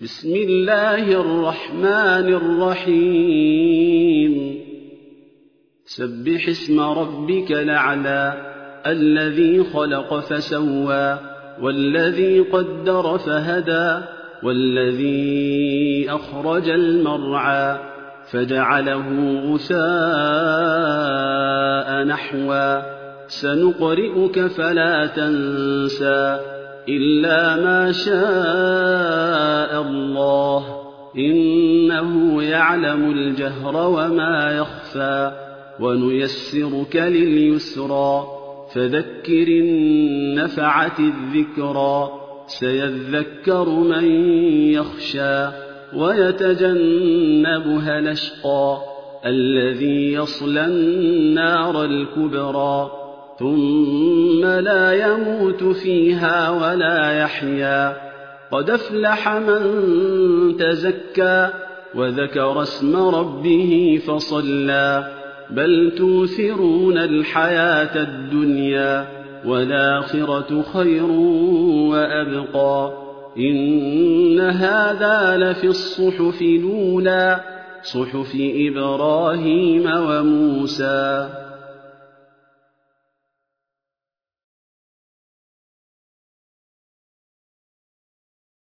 بسم الله الرحمن الرحيم سبح اسم ربك الأعلى الذي خلق فسوى والذي قدر فهدى والذي أخرج المرعى فجعله غثاء نحوا سنقرئك فلا تنسى إلا ما شاء الله إنه يعلم الجهر وما يخفى ونيسرك لليسرى فذكر إن نفعت الذكرى سيذكر من يخشى ويتجنبها الأشقى الذي يصلى النار الكبرى ثم لا يموت فيها ولا يحيا قد أفلح من تزكى وذكر اسم ربه فصلى بل توثرون الحياة الدنيا والآخرة خير وأبقى إن هذا لفي الصحف الأولى صحف إبراهيم وموسى.